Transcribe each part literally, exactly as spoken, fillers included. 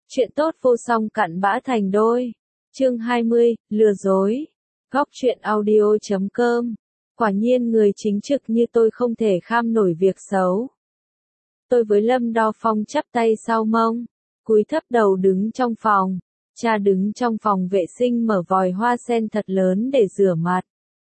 Chuyện tốt vô song cặn bã thành đôi. Chương hai mươi, lừa dối. Góc truyện audio chấm com. Quả nhiên người chính trực như tôi không thể kham nổi việc xấu. Tôi với Lâm Đo Phong chắp tay sau mông, cúi thấp đầu đứng trong phòng. Cha đứng trong phòng vệ sinh mở vòi hoa sen thật lớn để rửa mặt.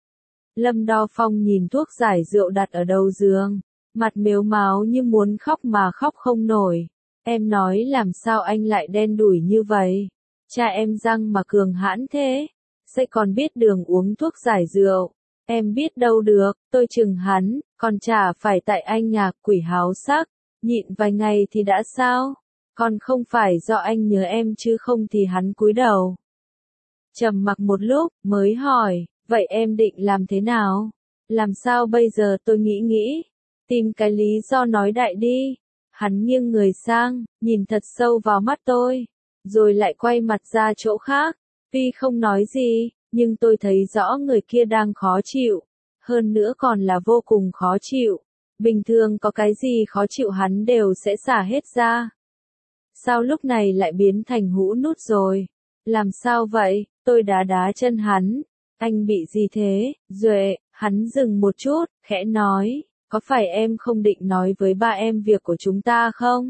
Lâm Đo Phong nhìn thuốc giải rượu đặt ở đầu giường, mặt mếu máo như muốn khóc mà khóc không nổi. Em nói làm sao anh lại đen đủi như vậy? Cha em răng mà cường hãn thế, sẽ còn biết đường uống thuốc giải rượu. Em biết đâu được, tôi chừng hắn, còn chả phải tại anh nhạc quỷ háo sắc, nhịn vài ngày thì đã sao? Còn không phải do anh nhớ em chứ không thì hắn cúi đầu. Trầm mặc một lúc, mới hỏi, vậy em định làm thế nào? Làm sao bây giờ? Tôi nghĩ nghĩ, tìm cái lý do nói đại đi. Hắn nghiêng người sang, nhìn thật sâu vào mắt tôi, rồi lại quay mặt ra chỗ khác. Tuy không nói gì, nhưng tôi thấy rõ người kia đang khó chịu, hơn nữa còn là vô cùng khó chịu. Bình thường có cái gì khó chịu hắn đều sẽ xả hết ra. Sao lúc này lại biến thành hũ nút rồi? Làm sao vậy? Tôi đá đá chân hắn. Anh bị gì thế, Duệ? Hắn dừng một chút, khẽ nói, có phải em không định nói với ba em việc của chúng ta không?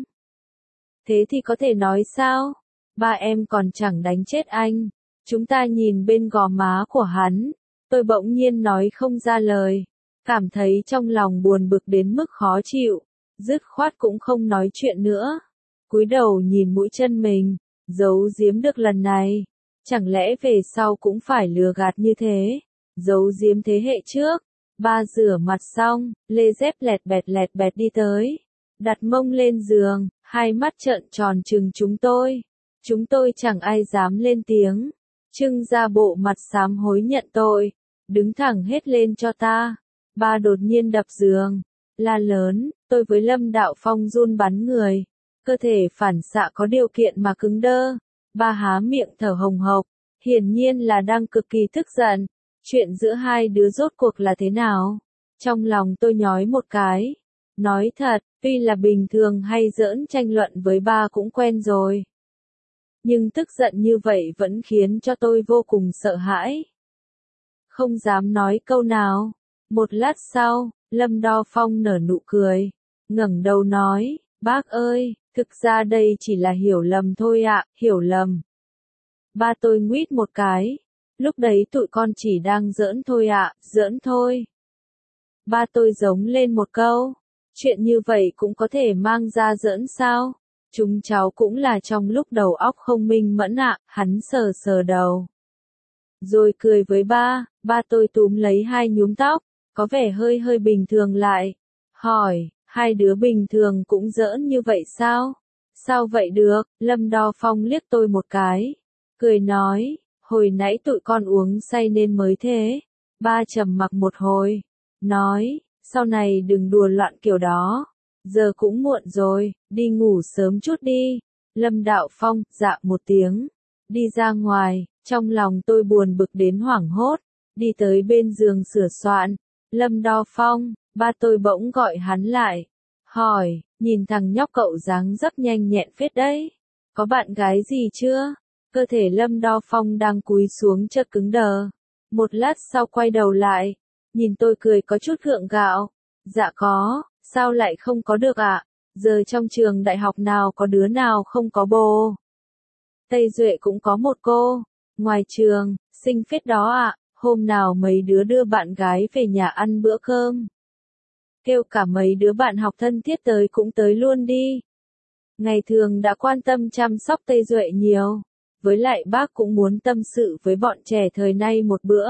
Thế thì có thể nói sao? Ba em còn chẳng đánh chết anh. Chúng ta nhìn bên gò má của hắn. Tôi bỗng nhiên nói không ra lời. Cảm thấy trong lòng buồn bực đến mức khó chịu. Dứt khoát cũng không nói chuyện nữa. Cúi đầu nhìn mũi chân mình. Giấu giếm được lần này. Chẳng lẽ về sau cũng phải lừa gạt như thế? Giấu giếm thế hệ trước. Ba rửa mặt xong, lê dép lẹt bẹt lẹt bẹt đi tới. Đặt mông lên giường, hai mắt trợn tròn trừng chúng tôi. Chúng tôi chẳng ai dám lên tiếng. Trưng ra bộ mặt sám hối nhận tội. Đứng thẳng hết lên cho ta. Ba đột nhiên đập giường. La lớn, tôi với Lâm Đạo Phong run bắn người. Cơ thể phản xạ có điều kiện mà cứng đơ. Ba há miệng thở hồng hộc. Hiển nhiên là đang cực kỳ tức giận. Chuyện giữa hai đứa rốt cuộc là thế nào? Trong lòng tôi nhói một cái. Nói thật, tuy là bình thường hay giỡn tranh luận với ba cũng quen rồi. Nhưng tức giận như vậy vẫn khiến cho tôi vô cùng sợ hãi. Không dám nói câu nào. Một lát sau, Lâm Đo Phong nở nụ cười. Ngẩng đầu nói, bác ơi, thực ra đây chỉ là hiểu lầm thôi ạ, hiểu lầm. Ba tôi nguýt một cái. Lúc đấy tụi con chỉ đang giỡn thôi ạ, giỡn thôi. Ba tôi giống lên một câu. Chuyện như vậy cũng có thể mang ra giỡn sao? Chúng cháu cũng là trong lúc đầu óc không minh mẫn ạ, hắn sờ sờ đầu. Rồi cười với ba, ba tôi túm lấy hai nhúm tóc, có vẻ hơi hơi bình thường lại. Hỏi, hai đứa bình thường cũng giỡn như vậy sao? Sao vậy được? Lâm Đo Phong liếc tôi một cái. Cười nói, hồi nãy tụi con uống say nên mới thế. Ba trầm mặc một hồi. Nói, sau này đừng đùa loạn kiểu đó. Giờ cũng muộn rồi, đi ngủ sớm chút đi. Lâm Đạo Phong, dạ một tiếng. Đi ra ngoài, trong lòng tôi buồn bực đến hoảng hốt. Đi tới bên giường sửa soạn. Lâm Đo Phong, ba tôi bỗng gọi hắn lại. Hỏi, nhìn thằng nhóc cậu dáng dấp nhanh nhẹn phết đấy. Có bạn gái gì chưa? Cơ thể Lâm Đo Phong đang cúi xuống chợt cứng đờ. Một lát sau quay đầu lại. Nhìn tôi cười có chút gượng gạo. Dạ có, sao lại không có được ạ? À? Giờ trong trường đại học nào có đứa nào không có bồ? Tây Duệ cũng có một cô. Ngoài trường, xinh phết đó ạ. À. Hôm nào mấy đứa đưa bạn gái về nhà ăn bữa cơm. Kêu cả mấy đứa bạn học thân thiết tới cũng tới luôn đi. Ngày thường đã quan tâm chăm sóc Tây Duệ nhiều. Với lại bác cũng muốn tâm sự với bọn trẻ thời nay một bữa.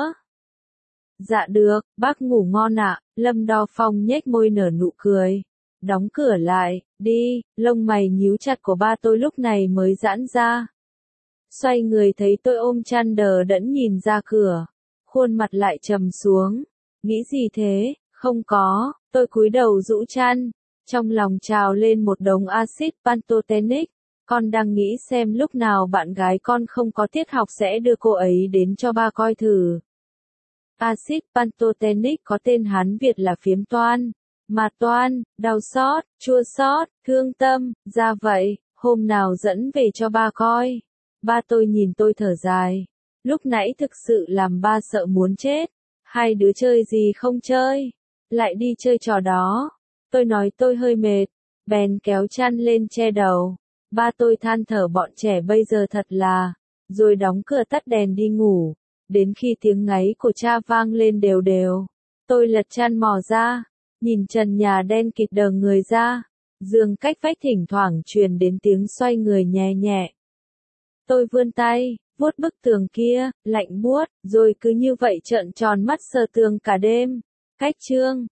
Dạ được, bác ngủ ngon ạ. Lâm Đo Phong nhếch môi nở nụ cười. Đóng cửa lại, đi, lông mày nhíu chặt của ba tôi lúc này mới giãn ra. Xoay người thấy tôi ôm chăn đờ đẫn nhìn ra cửa. Khuôn mặt lại trầm xuống. Nghĩ gì thế? Không có, tôi cúi đầu rũ chăn. Trong lòng trào lên một đống axit pantotenic. Con đang nghĩ xem lúc nào bạn gái con không có tiết học sẽ đưa cô ấy đến cho ba coi thử. Axit pantotenic có tên Hán Việt là phiếm toan, mà toan, đau xót, chua xót, thương tâm, ra vậy. Hôm nào dẫn về cho ba coi. Ba tôi nhìn tôi thở dài. Lúc nãy thực sự làm ba sợ muốn chết. Hai đứa chơi gì không chơi? Lại đi chơi trò đó. Tôi nói tôi hơi mệt. Bèn kéo chăn lên che đầu. Ba tôi than thở bọn trẻ bây giờ thật là. Rồi đóng cửa tắt đèn đi ngủ. Đến khi tiếng ngáy của cha vang lên đều đều. Tôi lật chăn mò ra. Nhìn trần nhà đen kịt đờ người ra. Giường cách vách thỉnh thoảng truyền đến tiếng xoay người nhẹ nhẹ. Tôi vươn tay, vuốt bức tường kia, lạnh buốt, rồi cứ như vậy trợn tròn mắt sờ tường cả đêm. Cách chương